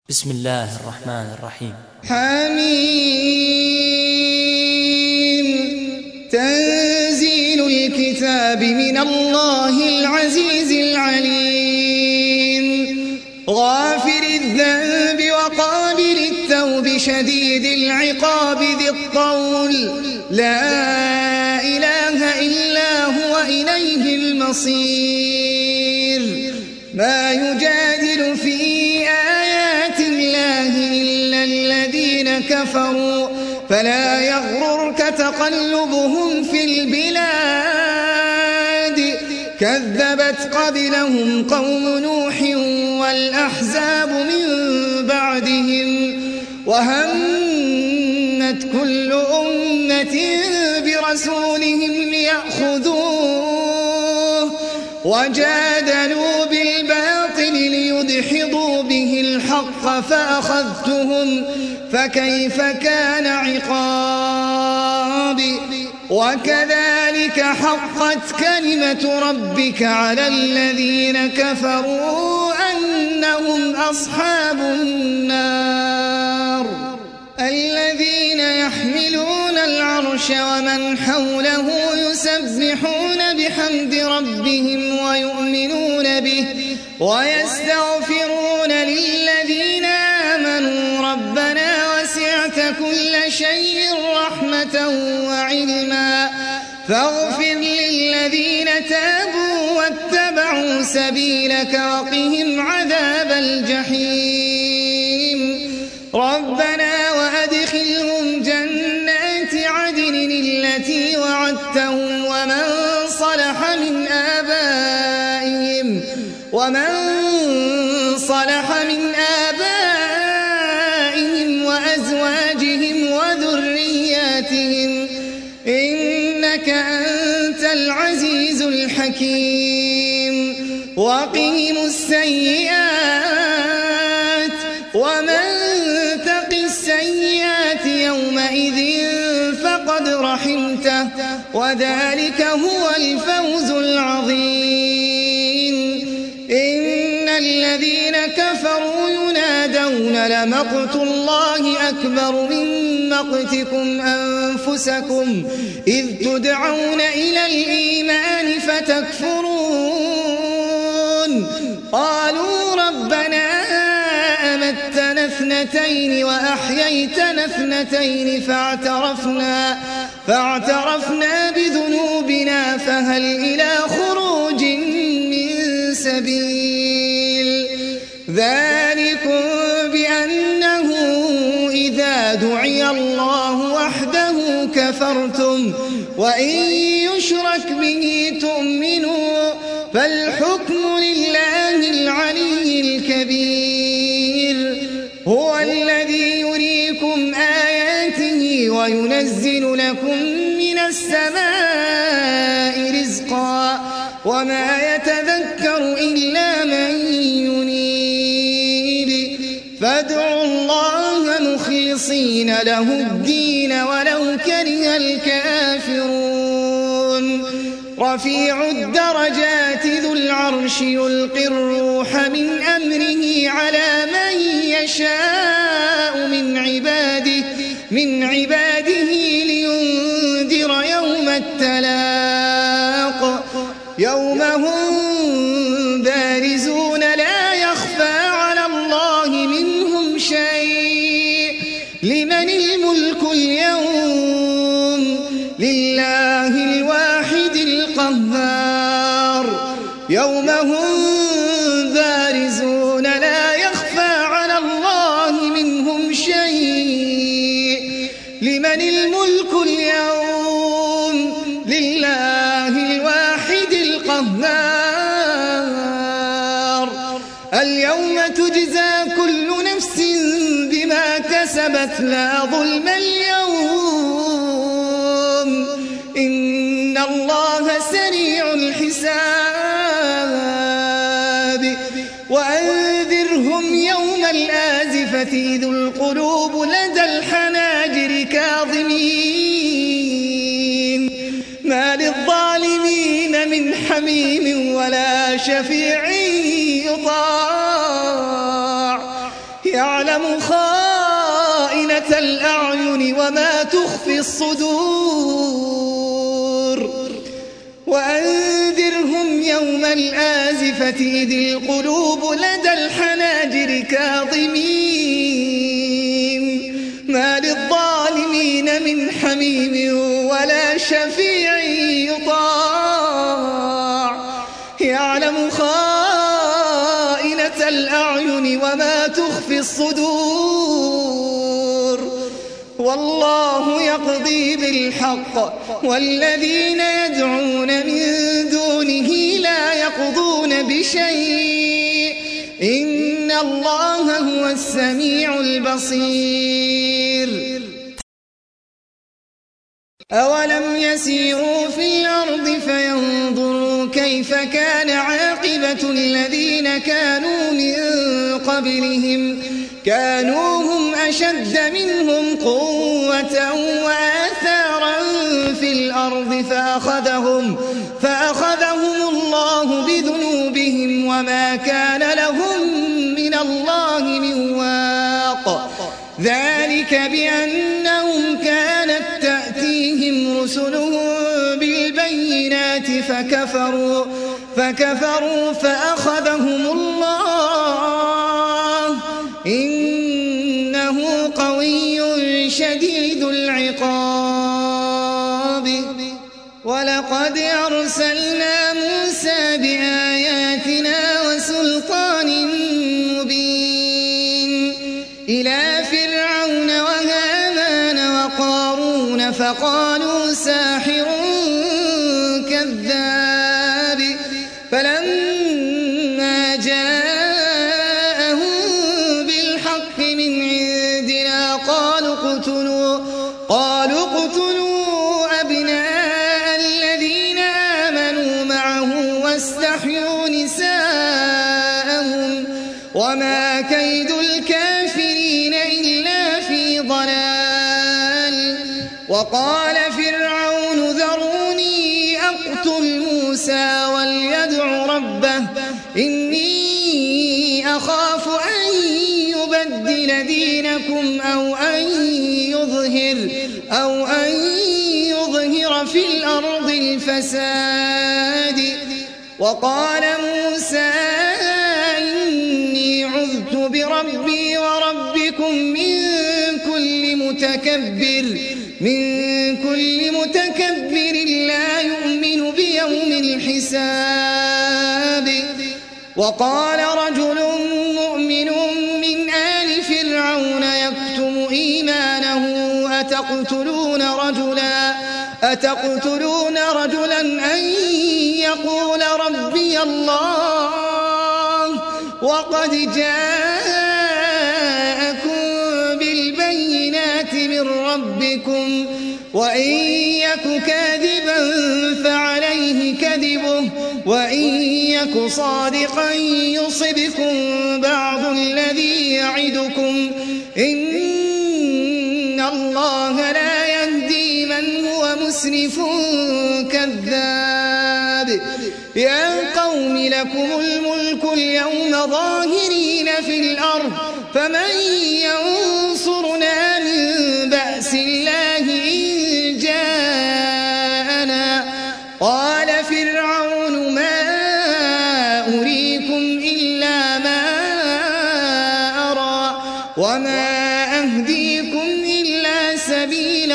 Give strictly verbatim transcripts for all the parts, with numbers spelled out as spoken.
بسم الله الرحمن الرحيم. حميم. تنزيل الكتاب من الله العزيز العليم، غافر الذنب وقابل التوب شديد العقاب ذي الطول، لا إله إلا هو إليه المصير. ما يجادل في آيات الله إلا الذين كفروا، فلا يغررك تقلبهم في البلاد. كذبت قبلهم قوم نوح والأحزاب من بعدهم، وهمت كل أمة برسولهم ليأخذوه، وجادلوا بالباطل ليدحضوا به الحق فأخذتهم، فكيف كان عقابي. وكذلك حقت كلمة ربك على الذين كفروا أنهم أصحاب النار. الذين يحملون العرش ومن حوله يسبحون بحمد ربهم ويؤمنون به ويستغفرون للذين آمنوا ربنا وسعت كل شيء رحمة وعلما فاغفر للذين تابوا واتبعوا سبيلك وقهم عذاب الجحيم. ربنا وأدخلهم جنات عدن التي وعدتهم ومن صلح من آبائهم ومن صلح من آبائهم وأزواجهم وذرياتهم إنك أنت العزيز الحكيم. وقهم السيئات ومن تق السيئات يومئذ فقد رحمته وذلك هو الفوز العظيم. إن الذين كفروا ينادون لمقت الله أكبر من مقتكم أنفسكم إذ تدعون إلى الإيمان فتكفرون. قالوا ربنا أمتنا اثنتين وأحييتنا اثنتين فاعترفنا, فاعترفنا بذنوبنا فهل إلى خروج من سبيل. ذلكم بأنه إذا دعي الله وحده كفرتم وإن يشرك به تؤمنوا فالحكم لله العلي الكبير. هو الذي يريكم آياته وينزل لكم من السماء رزقا وما يتذكر إلا من ينيب. فادعوا الله مخلصين له الدين ولو كره الكافرون. رفيع الدرجات ذو العرش يلقي الروح من أمره على من يشاء من عباده من عباده لينذر يوم التلاق يوم هم بارزون لا يخفى على الله منهم شيء. لمن الملك اليوم؟ لله الواحد القهار. يوم هم بارزون لا يخفى على الله منهم شيء. لمن الملك اليوم؟ لله الواحد القهار. اليوم تجزى كل نفس بما كسبت لا ظلم اليوم إن الله سريع الحساب. وأنذرهم يوم الآزفة إذ القلوب لدى الحناجر كاظمين ما للظالمين من حميم ولا شفيع يطاع يعلم خائنة الأعين وما تخفي الصدور وأنذرهم يوم الآزفة إذ القلوب لدى الحناجر كاظمين ما للظالمين من حميم ولا شفيع يطاع يعلم خائنة الأعين وما تخفي الصدور والله يقضي بالحق والذين يدعون من دونه لا يقضون بشيء إن الله هو السميع البصير أولم يسيروا في الأرض فينظروا كيف كان عاقبة الذين كانوا من قبلهم كانوا هم أشد منهم قوة وآثارا في الأرض فأخذهم, فأخذهم الله بذنوبهم وما كان لهم من الله من واق ذلك بأنهم كانت تأتيهم رسلهم بالبينات فكفروا, فكفروا فأخذهم الله إنه قوي شديد العقاب ولقد أرسلنا موسى بآياتنا وسلطان مبين إلى فرعون وهامان وقارون فقالوا ساحر كذاب فلما جاءهم بالحق من عندنا قالوا اقتلوا قالوا اقتلوا أبناء الذين آمنوا معه واستحيوا نساءهم وما كيد الكافرين إلا في ضلال وقال فرعون ذروني أقتل موسى وليدع ربه إني أخاف أن يبدل دينكم أو أن يظهر, أو أن يظهر في الأرض الفساد وقال موسى إني عذت بربي وربكم من كل متكبر من كل متكبر لا يؤمن بيوم الحساب وقال رجل مؤمن من آل فرعون يكتم إيمانه أتقتلون رجلا أتقتلون رجلا أن يقول ربي الله وقد جاءكم بالبينات من ربكم وإن يك كاذبا فعليه كذبه وإن يك صادقا يصبكم بعض الذي يعدكم إن الله لا يهدي من هو مسرف كذاب يا قوم لكم الملك اليوم ظاهرين في الأرض فمن ينصرنا من بأس الله إن جاءنا قال فرعون ما أريكم إلا ما أرى وما أهديكم إلا سبيل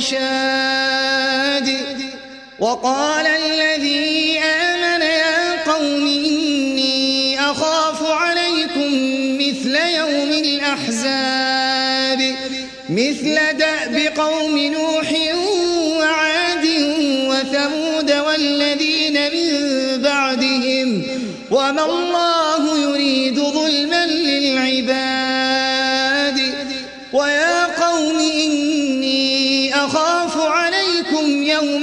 الرشاد وقال الذي آمن يا قوم إني أخاف عليكم مثل يوم الأحزاب مثل دأب قوم نوح وعاد وثمود والذين من بعدهم وما الله يريد ظلما للعباد ويا قوم إني أخاف عليكم يوم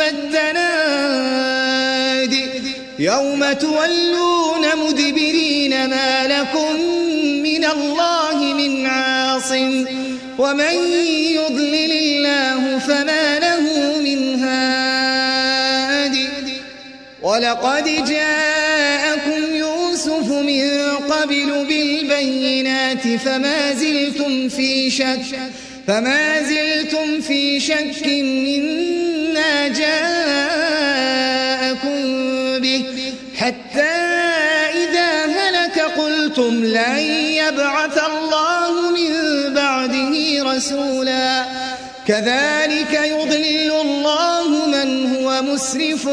التناد يوم تولون مدبرين ما لكم من الله من عاصم ومن يضلل الله فما له من هاد ولقد جاءكم يوسف من قبل قبل بالبينات فما زلتم في شك فما زلتم في شك مما جاءكم به حتى إذا هلك قلتم لن يبعث الله من بعده رسولا كذلك يضلل الله من هو مسرف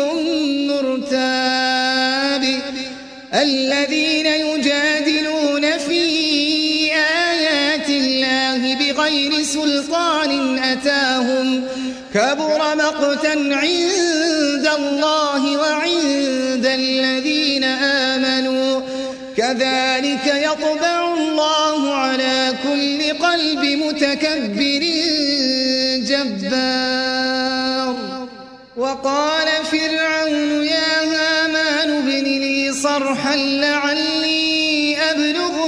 مرتاب الذين يجادلون في آيات الله بغير سلطان أتاهم كبر مقتا عند الله وعند الذين آمنوا كذلك يطبع الله على كل قلب متكبر جبار وقال فرعون يا هامان ابن لي صرحا لعلي أبلغ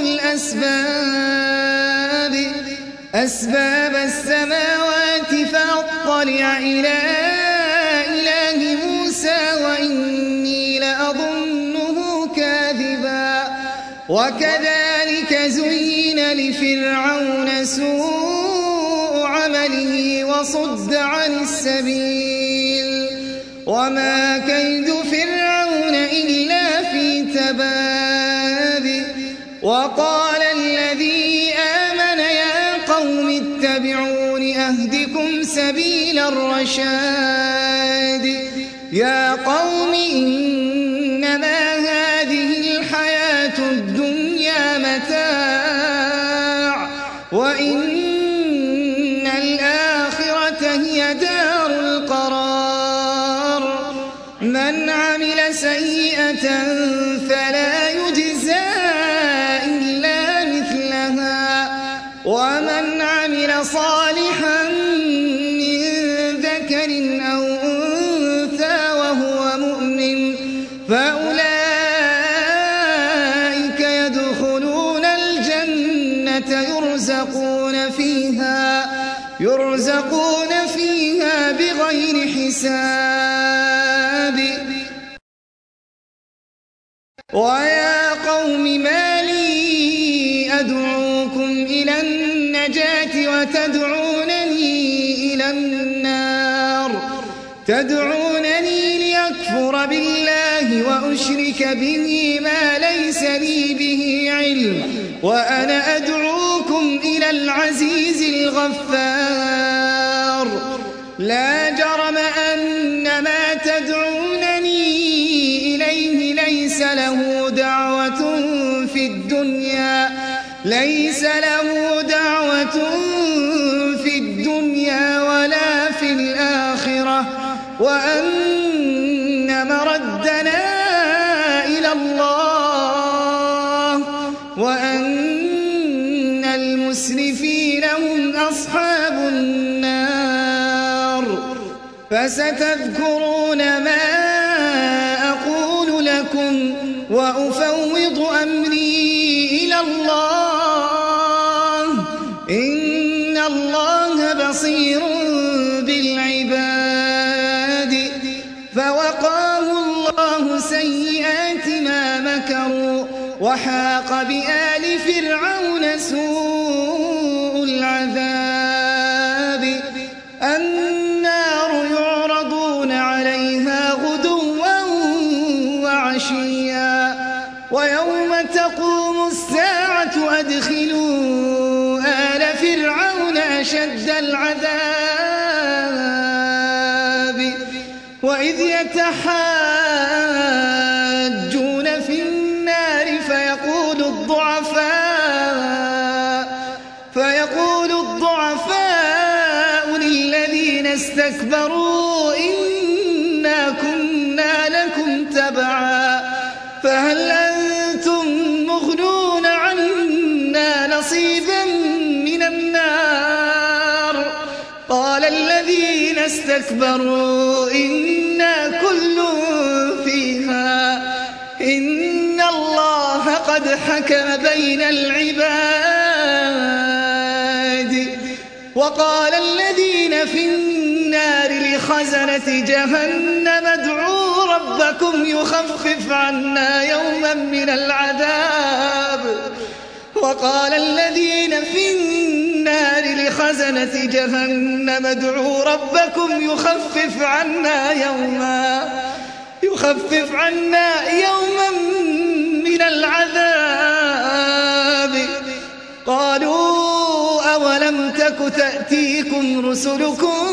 الأسباب أسباب السماوات فأطلع إلى إله موسى وإني لأظنه كاذبا وكذلك زين لفرعون سوء عمله وصد عن السبيل وما كيد فرعون إلا في تباب وقال الذي آمن يا قوم اتبعون أهدكم سبيل الرشاد يا قوم إنما هذه الحياة الدنيا متاع وإن الآخرة هي دار القرار من عمل سيئة فلا يجزى إلا مثلها ومن عمل صالحا من ذكر أو أنثى وهو مؤمن فأولئك يدخلون الجنة يرزقون فيها يرزقون فيها بغير حساب ويا قوم ما لي أدعوكم إلى النجاة وتدعونني إلى النار تدعونني ليكفر بالله وأشرك به ما ليس لي به علم وأنا أدعوكم إلى العزيز الغفار لا جرم أن ما تدعونني إليه ليس له دعوة في الدنيا ليس له دعوة في الدنيا ولا في الآخرة وأن مردنا إلى الله وأن المسرفين هم أصحاب النار فستذكرون ما أقول لكم وأفوض أمري إلى الله إن الله بصير بالعباد فوقاه الله سيئات ما مكروا وحاق بآل فرعون سوء العذاب النار يعرضون عليها غدوا وعشيا ويوم تقوم الساعة أدخلوا آل فرعون أشد العذاب وإذ يتحاجون في النار فيقول الضعفاء فيقول الضعفاء للذين استكبروا إنا كنا لكم تبعا فهل أنتم مغنون عنا نصيبا من النار قال الذين استكبروا إنا كل فيها إن الله قد حكم بين العباد وقال الذين في النار لخزنة جهنم ادعوا ربكم ربكم يخفف عنا يوما من العذاب وقال الذين في النار لخزنة جهنم ادعوا ربكم يخفف عنا يوما يخفف عنا يوما من العذاب قالوا أولم تك تأتيكم رسلكم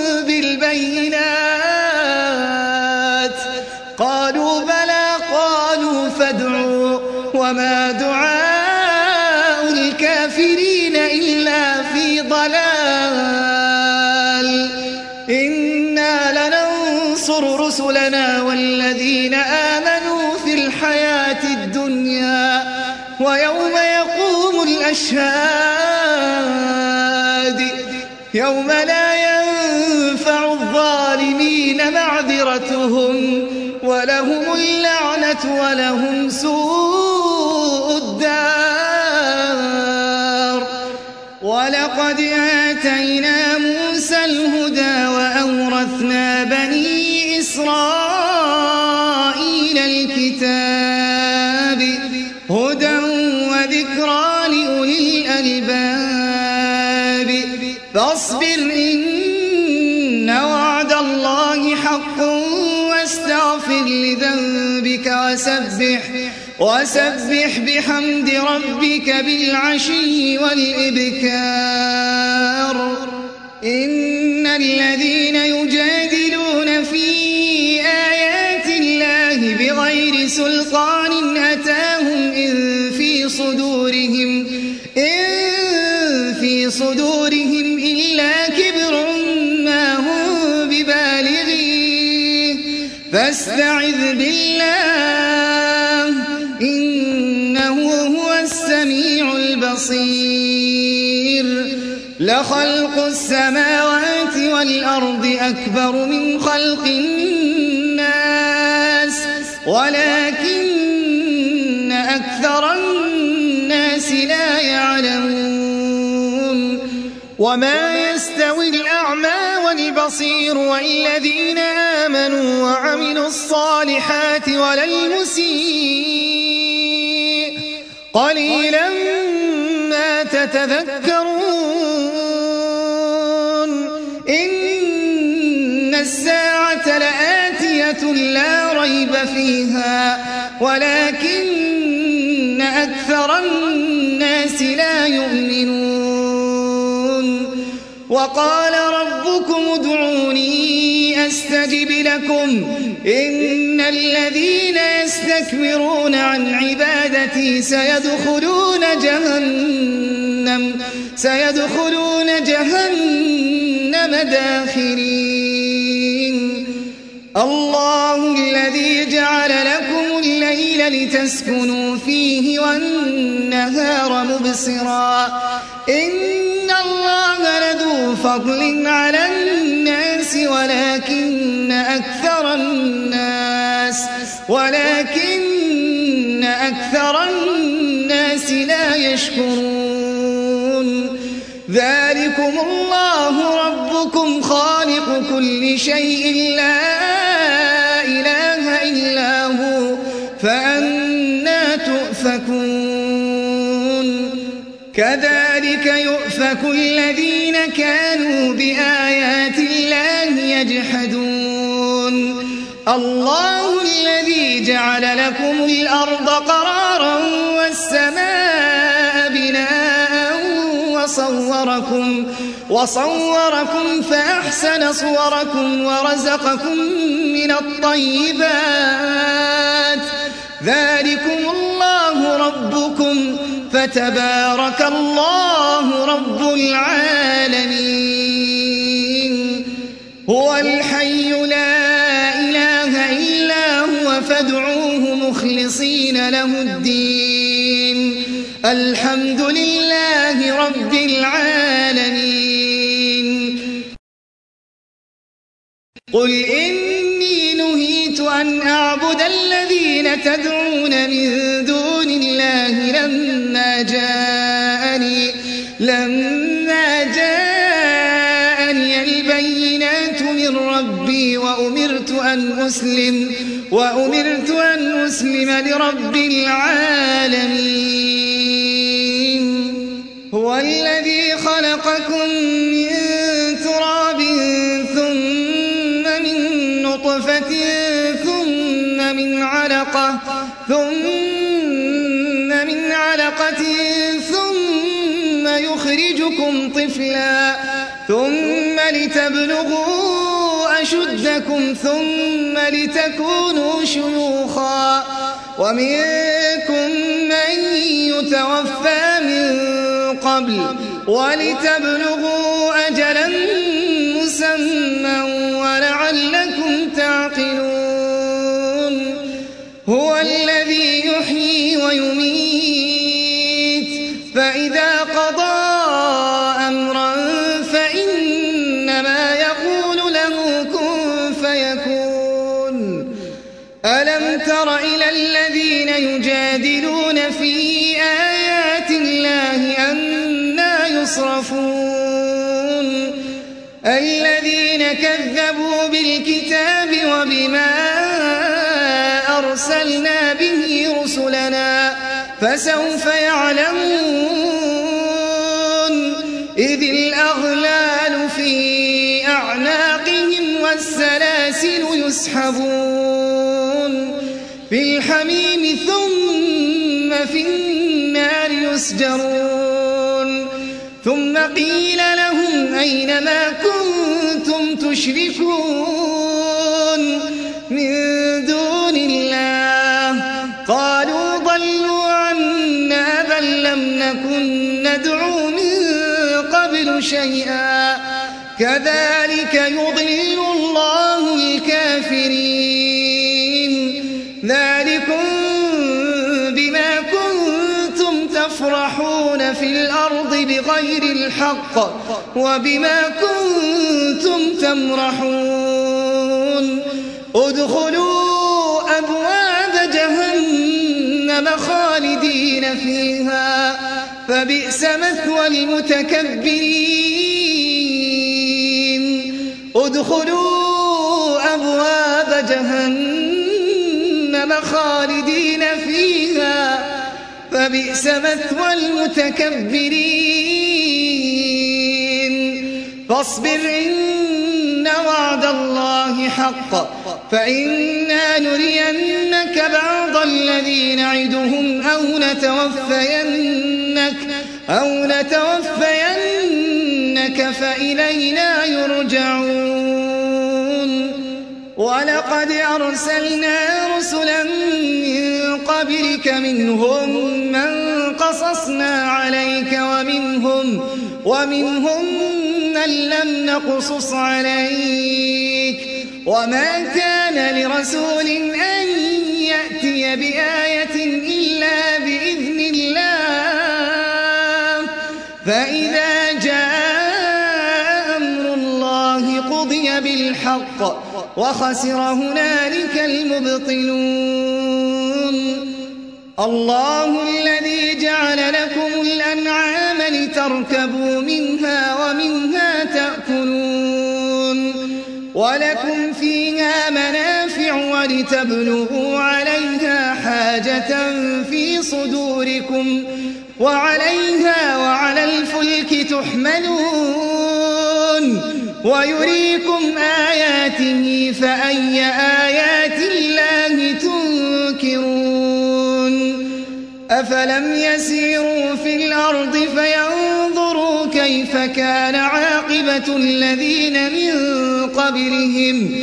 بالبينات قالوا بلى قالوا فادعوا وما دعاء الكافرين إلا في ضلال إنا لننصر رسلنا والذين آمنوا في الحياة الدنيا ويوم يقوم الأشهاد يوم لا ينفع الظالمين معذرتهم ولهم اللعنة ولهم سوء الدار ولقد آتينا موسى الهدى وأورثنا بني إسرائيل الكتاب هدى وذكرى لأولي الألباب فاصبر إن وعد الله حق واستغفر لذنبك وسبح وسبح بحمد ربك بالعشي والإبكار إن الذين يجادلون في آيات الله بغير سلطان أتاهم إن في صدورهم إن في صدورهم إلا كبر ما هم ببالغيه فاستعذ بالله إنه هو السميع البصير لخلق السماوات والأرض أكبر من خلق الناس ولكن أكثر الناس لا يعلمون وما يستوي الأعمى والبصير والذين آمنوا وعملوا الصالحات ولا المسيء قليلا ما تتذكرون إن الساعة لآتية لا ريب فيها ولكن أكثر الناس لا يؤمنون وقال ربكم ادعوني أستجب لكم إن الذين يستكبرون عن عبادتي سيدخلون جهنم سيدخلون جهنم داخرين الله الذي جعل لكم الليل لتسكنوا فيه والنهار مبصرا إن الله لذو فضل على الناس ولكن أكثر الناس ولكن أكثر الناس لا يشكرون ذلكم الله ربكم خالق كل شيء لا إله إلا هو فأنى تؤفكون كذلك يؤفك الذين كانوا بآيات الله يجحدون الله الذي جعل لكم الأرض قرارا والسماء بناء وصوركم وصوركم فأحسن صوركم ورزقكم من الطيبات ذلكم الله ربكم فتبارك الله رب العالمين هو الحي لا إله إلا هو فادعوه مخلصين له الدين الحمد لله رب العالمين قل إني نهيت أن أعبد الذين تدعون من دون الله لما جاءني لما جاءني البينات من ربي وأمرت أن أسلم وأمرت أن أسلم لرب العالمين هو الذي خلقكم من تراب ثم من نطفة ثم من علقة ثم من علقة ثم يخرجكم طفلا ثم لتبلغوا أشدكم ثم لتكونوا شيوخا ومنكم من يتوفى من قبل ولتبلغوا أجلا مسمى ولعلكم تعقلون هو الذي يحيي ويميت فإذا قضى أمرا فإنما يقول له كن فيكون ألم تر إلى الذين يجادلون في آيات الله أنى يصرفون الذين كذبوا بالكتاب وبما أرسلنا به رسلنا فسوف يعلمون إذ الأغلال في أعناقهم والسلاسل يسحبون في الحميم ثم في النار يسجرون ثم قيل لهم أين ما كنتم تشركون من دون الله قالوا ضلوا عنا بل لم نكن ندعو من قبل شيئا كذلك يضل الله الكافرين ذلكم بما كنتم تفرحون في الأرض بغير الحق وبما كنتم تمرحون ادخلوا أبواب جهنم خالدين فيها فبئس مثوى المتكبرين ادخلوا أبواب جهنم خالدين فيها فبئس مثوى المتكبرين فاصبر إن وعد الله حق فإنا نرينك بعض الذي نعدهم أو نتوفينك أو نتوفينك فإلينا يرجعون ولقد أرسلنا رسلا من قبلك منهم من قصصنا عليك ومنهم ومنهم من لم نقصص عليك وما كان لرسول أن يأتي بآية إلا بإذن الله فإذا جاء أمر الله قضي بالحق وخسر هنالك المبطلون الله الذي جعل لكم الأنعام لتركبوا منها ومنها تأكلون ولكم فيها منافع ولتبلغوا عليها حاجة في صدوركم وعليها وعلى الفلك تحملون ويريكم آياته فأي آيات الله تنكرون أفلم يسيروا في الأرض فينظروا كيف كان عاقبة الذين من قبلهم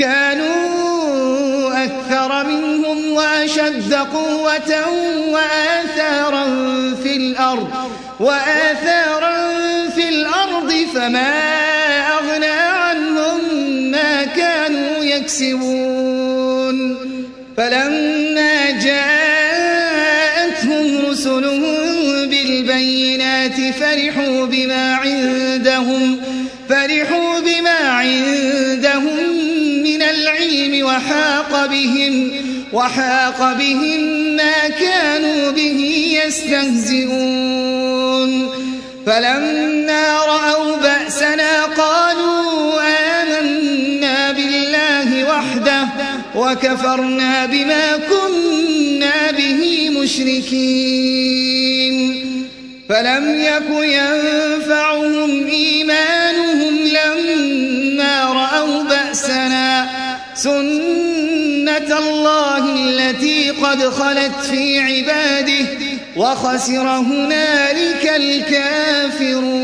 كانوا أكثر منهم وأشد قوة وآثارا في الأرض وآثارا في الأرض فما أغنى عنهم ما كانوا يكسبون فلما جاءتهم رسلهم بالبينات فرحوا بما عندهم فرحوا بما عندهم من العلم وحاق بهم وحاق بهم ما كانوا به يستهزئون فلما رأوا بأسنا قالوا آمنا بالله وحده وكفرنا بما كنا به مشركين فلم يك ينفعهم إيمانهم لما رأوا بأسنا سنة الله التي قد خلت في عباده وخسر هنالك الكافرون.